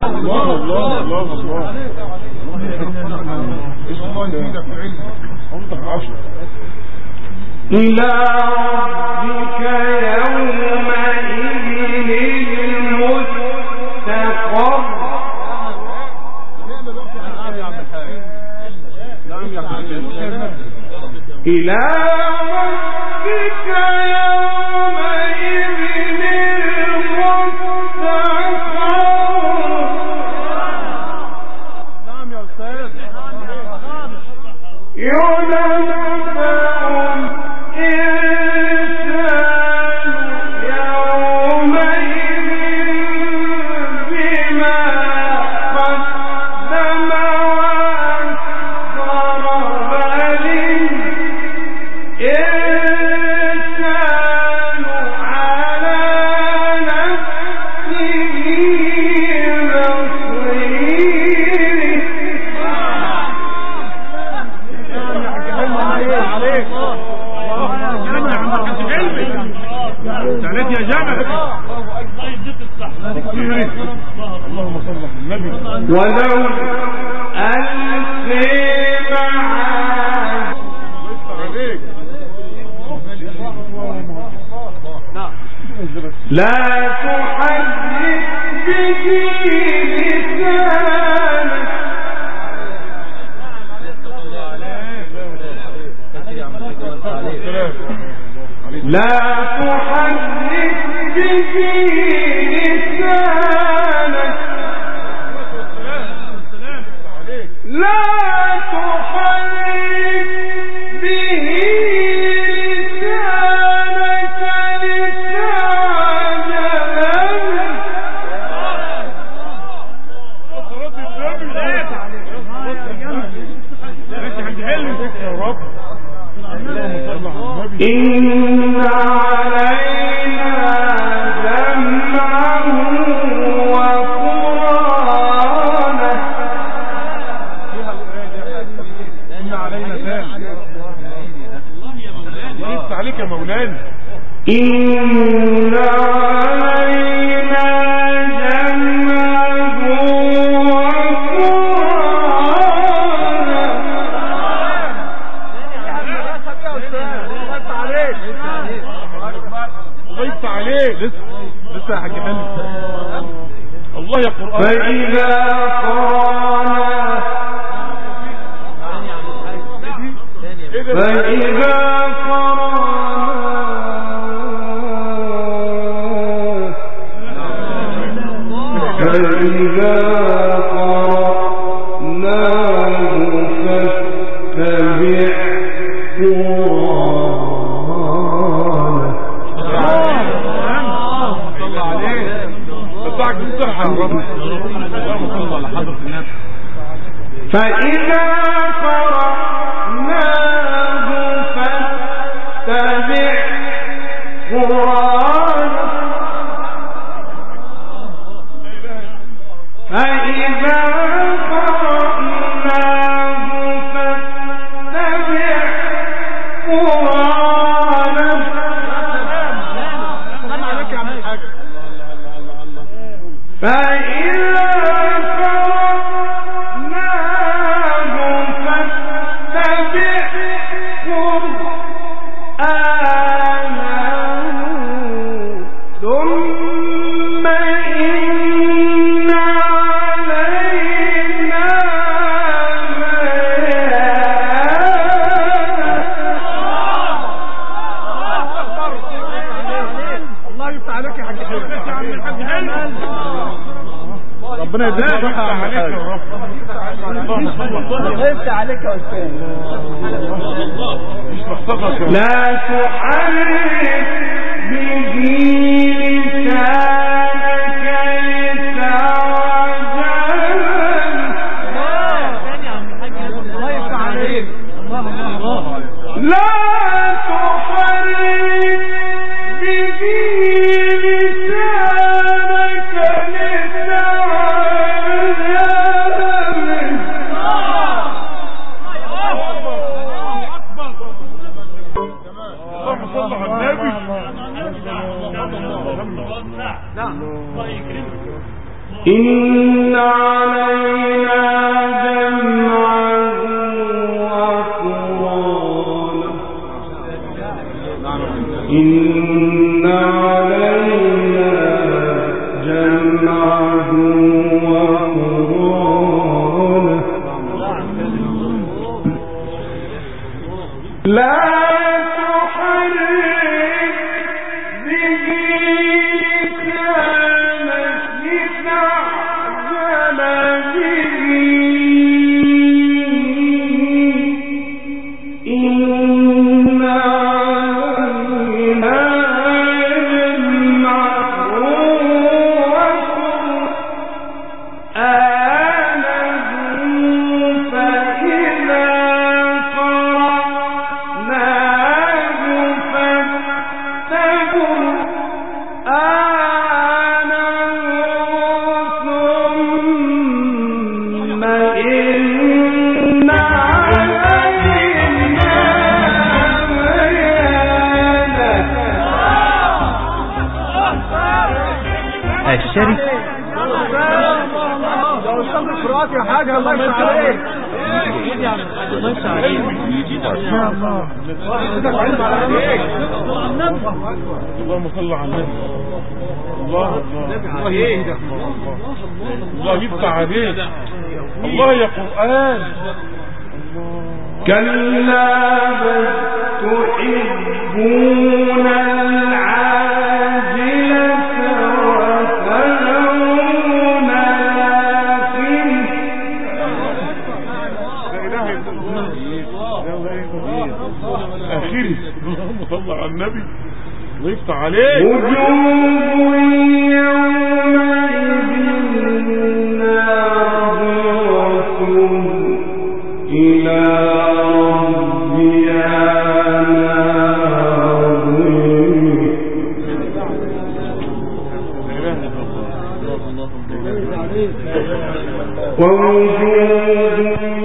الله الله الله الله. اسم الله يزيدك علم. انطق 10. إلى ربك يومئذ المستقر. إلى ربك يومئذ المستقر. نعم يا أستاذ. ولو ألقي معاذ لا تحدث به لسانك لا تحدث به لسانك لا تحرك به لسانك لتعجل إن علينا جمعه وقرآنه. إن علينا ليس عليك يا مولانا. إن علينا جمعه وقرآنه. غيبت عليه لسه يا حاج حلمي. الله يا قرآن. فإذا قرأنا فإذا فإذا قرأناه فاتبع قرآنه. فإذا قرأناه فاتبع قرآنه. فإذا ربنا يديك عليك يا رب. غيرت عليك يا أستاذ. لا تحرك به لسانك لتعجل. لا تحرك به لسانك اللهم صل على النبي. اللهم صل على النبي. الله يفتح عليك. الله يا قرآن. كلا بل تحبون العاجلة وتذرون آخري. اللهم صل على النبي. الله يفتح عليك. وجوه يومئذ ناظرة إلى ربها ناظرة ووجوه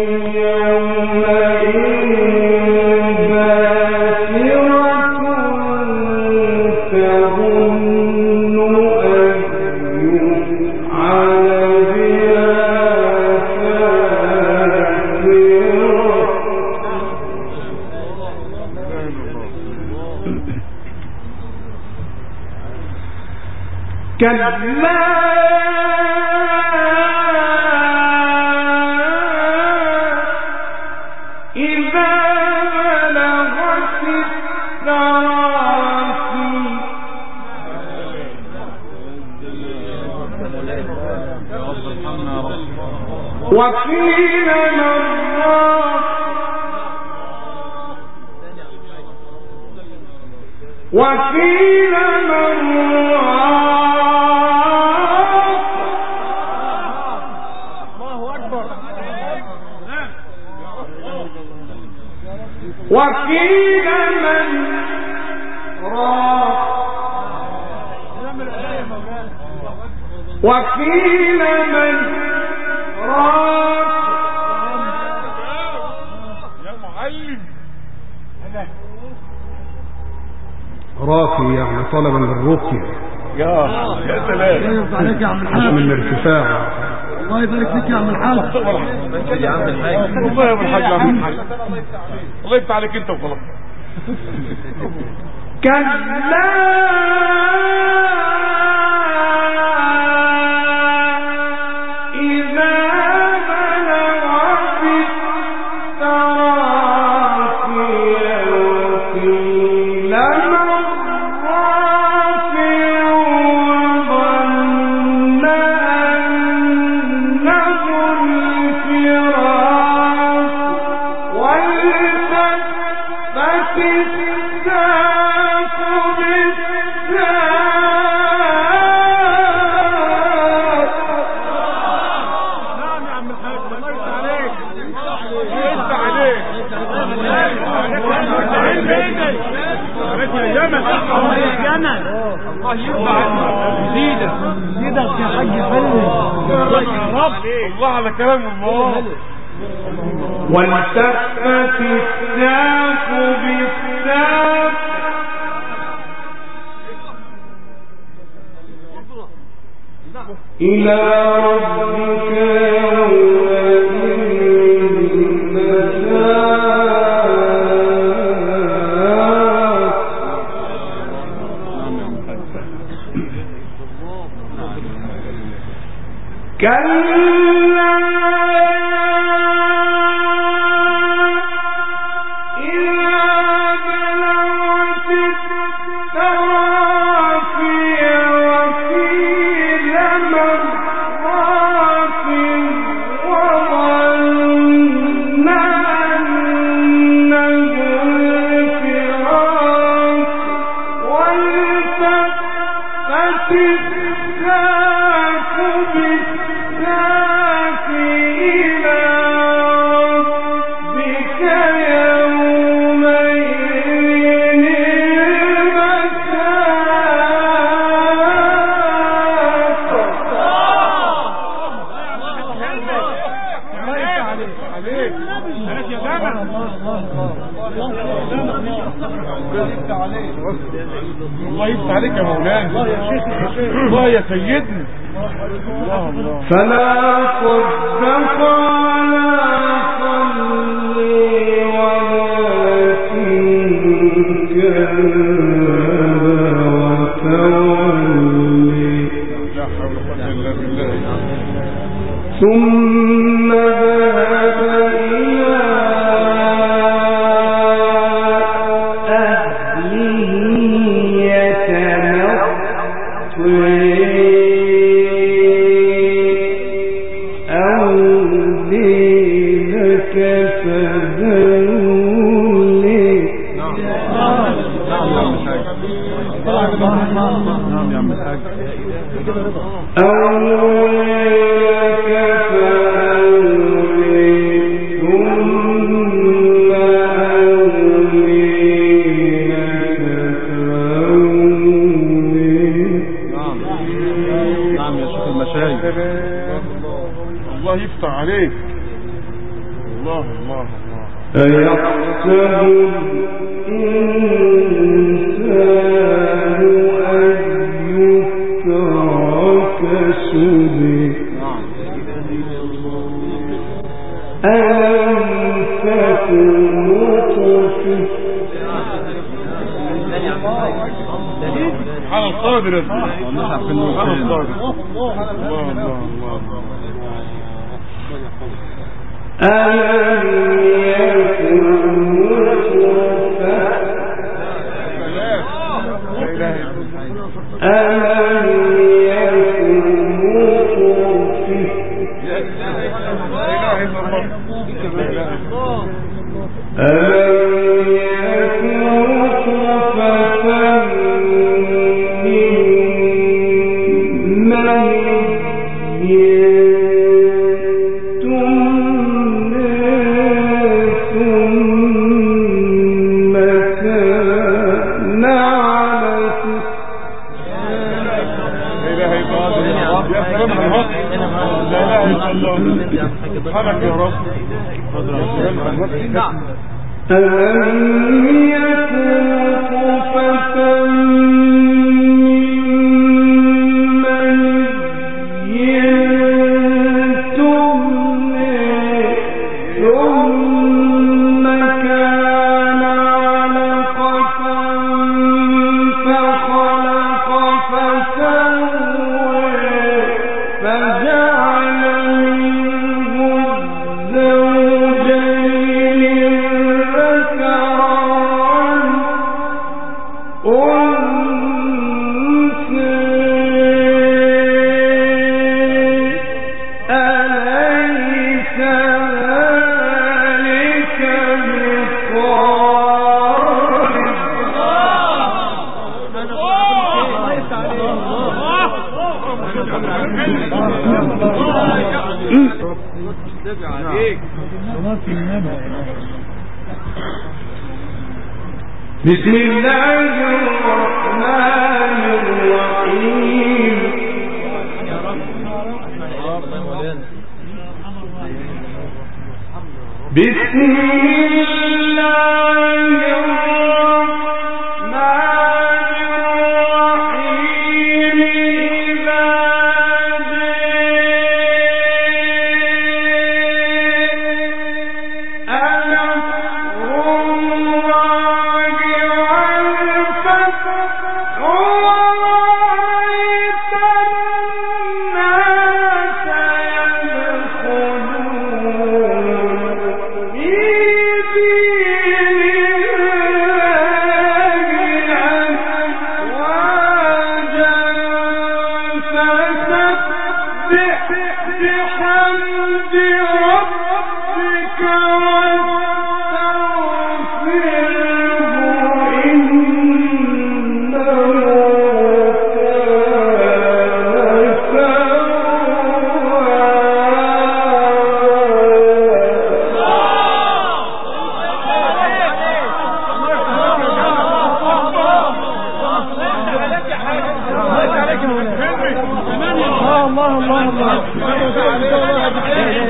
كلا إذا بلغت التراقي وقيل من راق وقيل من وقيل من راق وقيل من راق يا معلم. راقي يعني طلبا للرقي. يا سلام. عليك يا عم الحاج من الارتفاع. الله يبارك فيك يا عم الحاج. يا عم الحاج. والله يا عم الحاج. يا عم الحاج. الله يفتح عليك انت وخلاص. كلا إذا بلغت التراقي وقيل من راق وظن أنه الفراق والتفت الساق بالساق. نعم يا عم الحاج. الله يفتح عليك. يفتح عليك. الله يرضى عنك. زيدك يا حاج حلو. الله يا رب. الله على كلام الله. والتفت الساق بالساق. إلى ربك يومئذ الله يفتح عليك يا مولانا. الله يا سيدنا. الله الله. فلا صدق ولا صلي ولكن كذب وتولي لا حول ولا قوة إلا بالله. ثم ذهب إلى أهله يتمطى الله يفتح عليك. الله الله الله. أيحسب الإنسان أن يترك سدى ألم تكن نطفة سبحان القادر يا سبحان القادر. الله الله الله. ألم يكن نطفة ألم يكن نطفة سبحانك يا رب. ألم يكن نطفة من مني تمنى ثم كان علقة فخلق فسوى فجعل بسم الله الرحمن الرحيم. بسم الله الرحمن الرحيم. إذا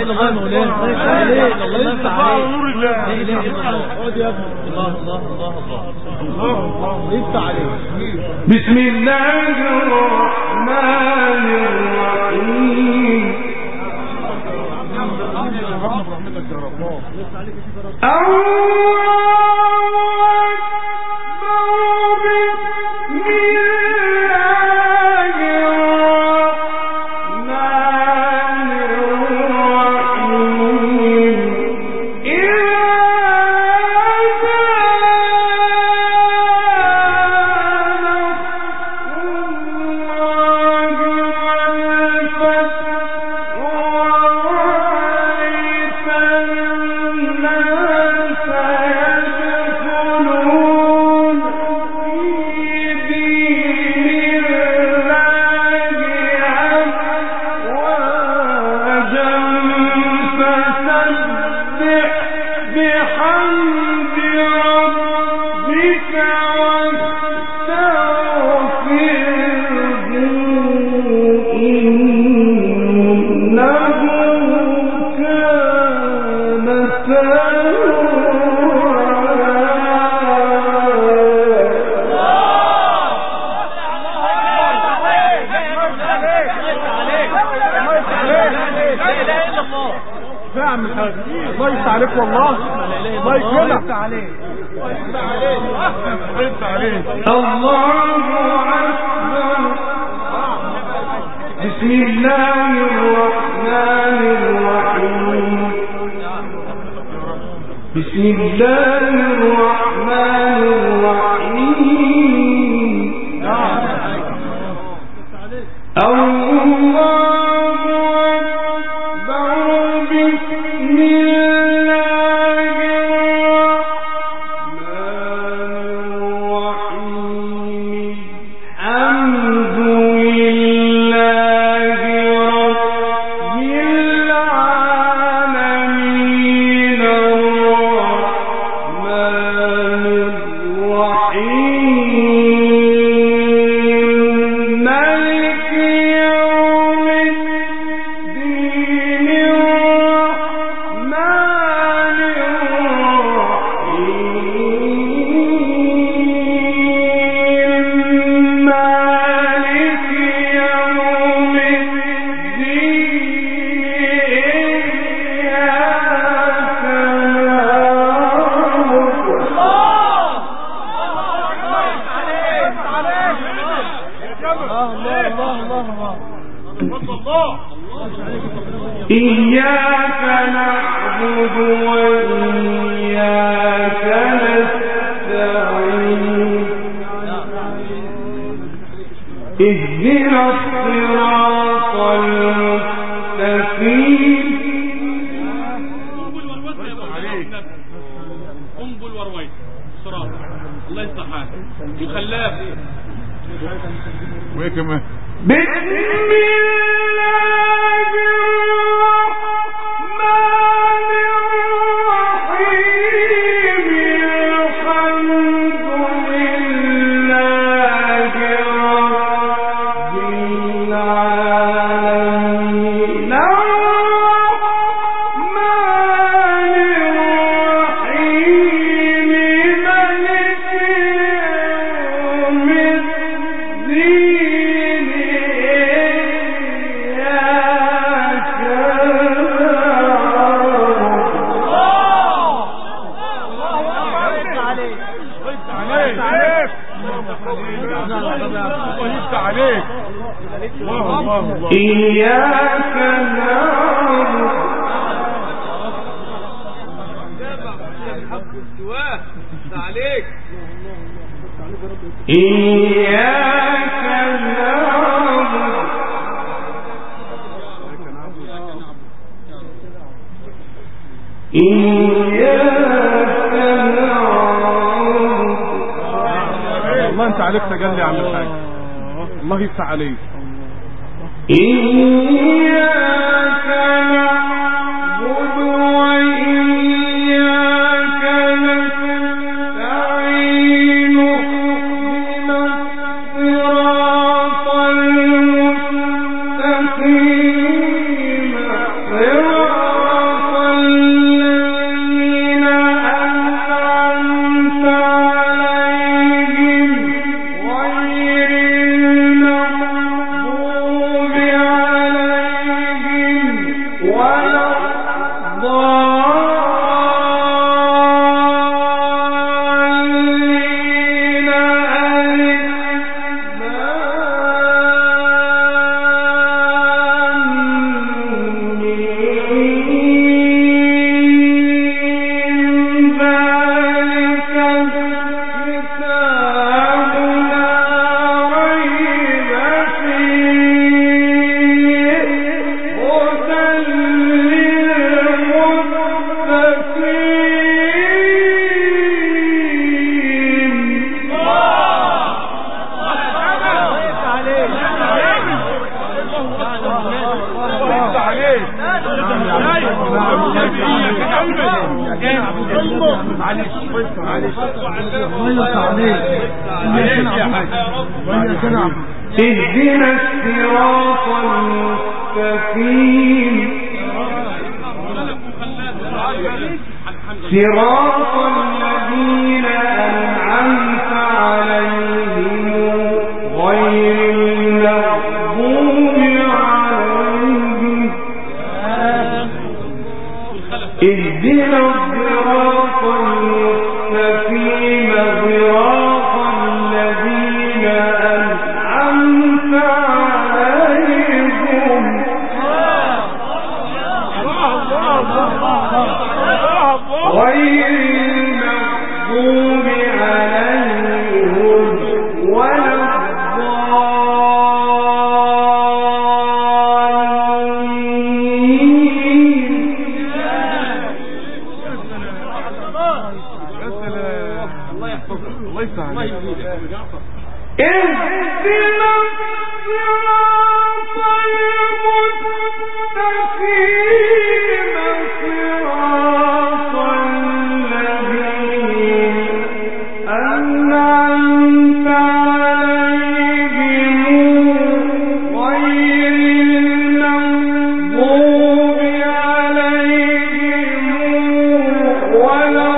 الا الله يا مولانا. الله يفتح عليك. نور الله. لا اله الا الله. اقعد يا ابني. الله الله الله الله الله يفتح عليك. بسم الله الرحمن الرحيم. الله يفتح عليك والله. الله يفتح عليك. الله أكبر. بسم الله الرحمن الرحيم. بسم الله الرحمن الرحيم. الله إياك نعبد وإياك نستعين. اهدنا الصراط المستقيم. قنبل ورويد الصراط. الله يفتح عليك. الخلاف وايه كمان؟ بسم الله الرحمن الرحيم. الحمد لله رب العالمين. الرحمن الرحيم. مالك يوم الدين. إياك نعبد. إياك نعبد. إياك نعبد. الله انت عليك تجلي عن الحاج. الله يفتح عليك. إياك نعبد وإياك نستعين. اهدنا الصراط المستقيم. صراط اهدنا الصراط المستقيم صراط الذين أنعمت عليهم غير المغضوب عليهم اهدنا الصراط المستقيم صراط الذين أنعمت عليهم غير المغضوب عليهم ولا اهدنا الصراط المستقيم صراط الذين أنعمت عليهم غير المغضوب عليهم ولا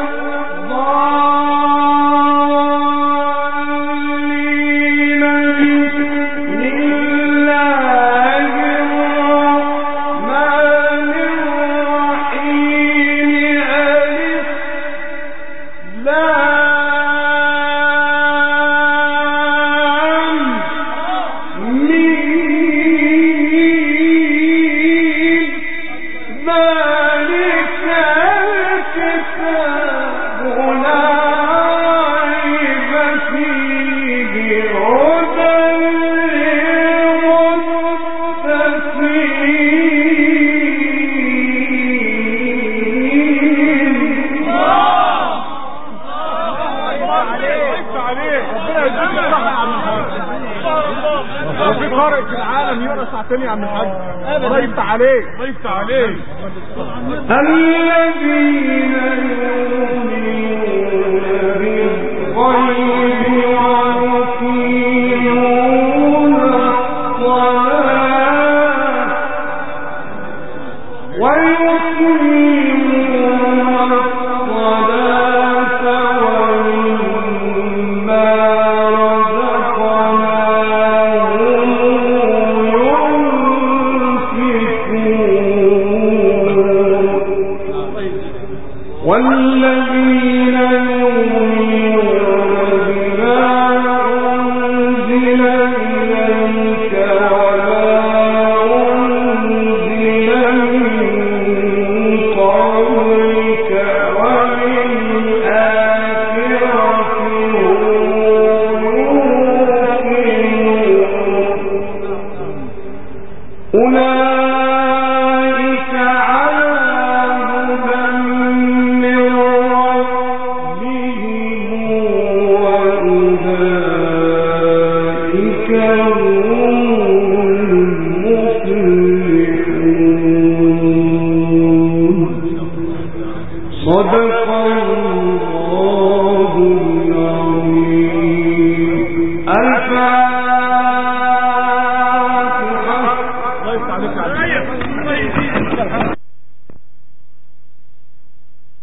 في قارئ في العالم يقرا ساعتين يا عم الحاج. الله يفتح عليك، الله يفتح عليك. الذين يؤمنون بالغيب ويقيمون الصلاة ويقيمون